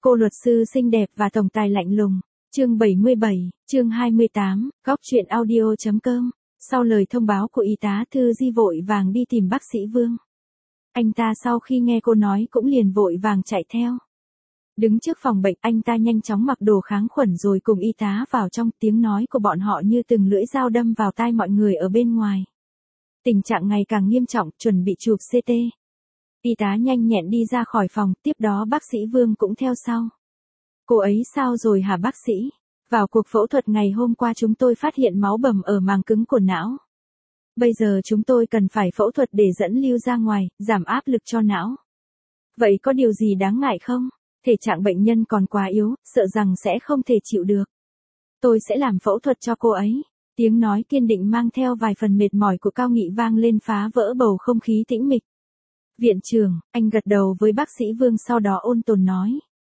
Cô luật sư xinh đẹp và tổng tài lạnh lùng. Chương 77, chương 28, góc truyện audio.com. Sau lời thông báo của y tá Thư Di vội vàng đi tìm bác sĩ Vương. Anh ta sau khi nghe cô nói cũng liền vội vàng chạy theo. Đứng trước phòng bệnh, anh ta nhanh chóng mặc đồ kháng khuẩn rồi cùng y tá vào trong, tiếng nói của bọn họ như từng lưỡi dao đâm vào tai mọi người ở bên ngoài. Tình trạng ngày càng nghiêm trọng, chuẩn bị chụp CT. Y tá nhanh nhẹn đi ra khỏi phòng, tiếp đó bác sĩ Vương cũng theo sau. Cô ấy sao rồi hả bác sĩ? Vào cuộc phẫu thuật ngày hôm qua chúng tôi phát hiện máu bầm ở màng cứng của não. Bây giờ chúng tôi cần phải phẫu thuật để dẫn lưu ra ngoài, giảm áp lực cho não. Vậy có điều gì đáng ngại không? Thể trạng bệnh nhân còn quá yếu, sợ rằng sẽ không thể chịu được. Tôi sẽ làm phẫu thuật cho cô ấy. Tiếng nói kiên định mang theo vài phần mệt mỏi của Cao Nghị vang lên phá vỡ bầu không khí tĩnh mịch. Viện trưởng, anh gật đầu với bác sĩ Vương sau đó ôn tồn nói.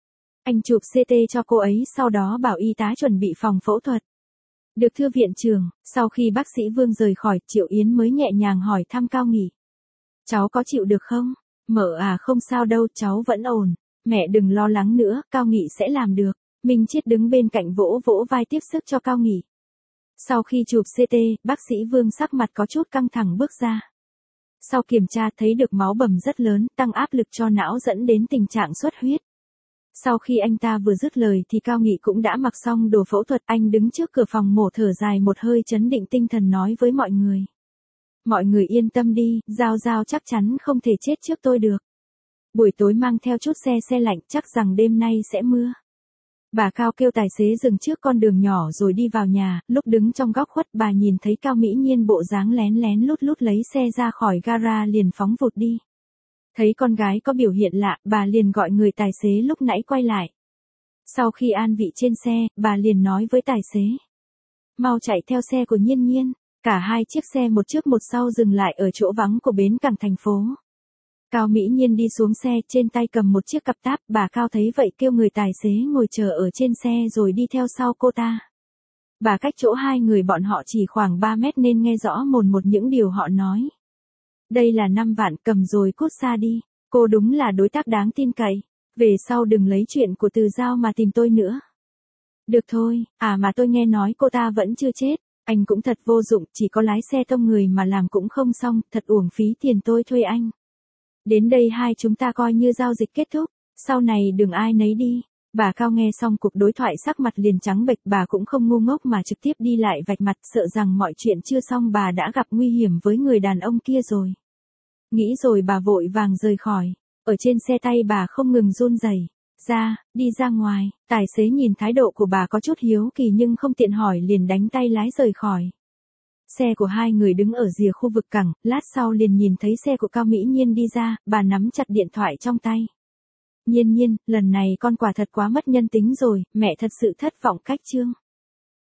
Anh chụp CT cho cô ấy sau đó bảo y tá chuẩn bị phòng phẫu thuật. Được thưa viện trưởng, sau khi bác sĩ Vương rời khỏi, Triệu Yến mới nhẹ nhàng hỏi thăm Cao Nghị. Cháu có chịu được không? Mợ à không sao đâu, cháu vẫn ổn. Mẹ đừng lo lắng nữa, Cao Nghị sẽ làm được. Minh Chiết đứng bên cạnh vỗ vỗ vai tiếp sức cho Cao Nghị. Sau khi chụp CT, bác sĩ Vương sắc mặt có chút căng thẳng bước ra. Sau kiểm tra thấy được máu bầm rất lớn, tăng áp lực cho não dẫn đến tình trạng xuất huyết. Sau khi anh ta vừa dứt lời thì Cao Nghị cũng đã mặc xong đồ phẫu thuật, anh đứng trước cửa phòng mổ thở dài một hơi trấn định tinh thần nói với mọi người. Mọi người yên tâm đi, Giao Giao chắc chắn không thể chết trước tôi được. Buổi tối mang theo chút xe lạnh, chắc rằng đêm nay sẽ mưa. Bà Cao kêu tài xế dừng trước con đường nhỏ rồi đi vào nhà, lúc đứng trong góc khuất bà nhìn thấy Cao Mỹ Nhiên bộ dáng lén lén lút lút lấy xe ra khỏi gara liền phóng vụt đi. Thấy con gái có biểu hiện lạ, bà liền gọi người tài xế lúc nãy quay lại. Sau khi an vị trên xe, bà liền nói với tài xế. Mau chạy theo xe của Nhiên Nhiên. Cả hai chiếc xe một trước một sau dừng lại ở chỗ vắng của bến cảng thành phố. Cao Mỹ Nhiên đi xuống xe, trên tay cầm một chiếc cặp táp, bà Cao thấy vậy kêu người tài xế ngồi chờ ở trên xe rồi đi theo sau cô ta. Bà cách chỗ hai người bọn họ chỉ khoảng 3 mét nên nghe rõ một những điều họ nói. Đây là 5 vạn, cầm rồi cút xa đi, cô đúng là đối tác đáng tin cậy, về sau đừng lấy chuyện của Từ Giao mà tìm tôi nữa. Được thôi, mà tôi nghe nói cô ta vẫn chưa chết, anh cũng thật vô dụng, chỉ có lái xe tông người mà làm cũng không xong, thật uổng phí tiền tôi thuê anh. Đến đây hai chúng ta coi như giao dịch kết thúc, sau này đừng ai nấy đi. Bà Cao nghe xong cuộc đối thoại sắc mặt liền trắng bệch, bà cũng không ngu ngốc mà trực tiếp đi lại vạch mặt, sợ rằng mọi chuyện chưa xong bà đã gặp nguy hiểm với người đàn ông kia rồi. Nghĩ rồi bà vội vàng rời khỏi, ở trên xe tay bà không ngừng run rẩy. Đi ra ngoài, tài xế nhìn thái độ của bà có chút hiếu kỳ nhưng không tiện hỏi liền đánh tay lái rời khỏi. Xe của hai người đứng ở rìa khu vực cảng, lát sau liền nhìn thấy xe của Cao Mỹ Nhiên đi ra, bà nắm chặt điện thoại trong tay. Nhiên Nhiên, lần này con quả thật quá mất nhân tính rồi, mẹ thật sự thất vọng cách Trương.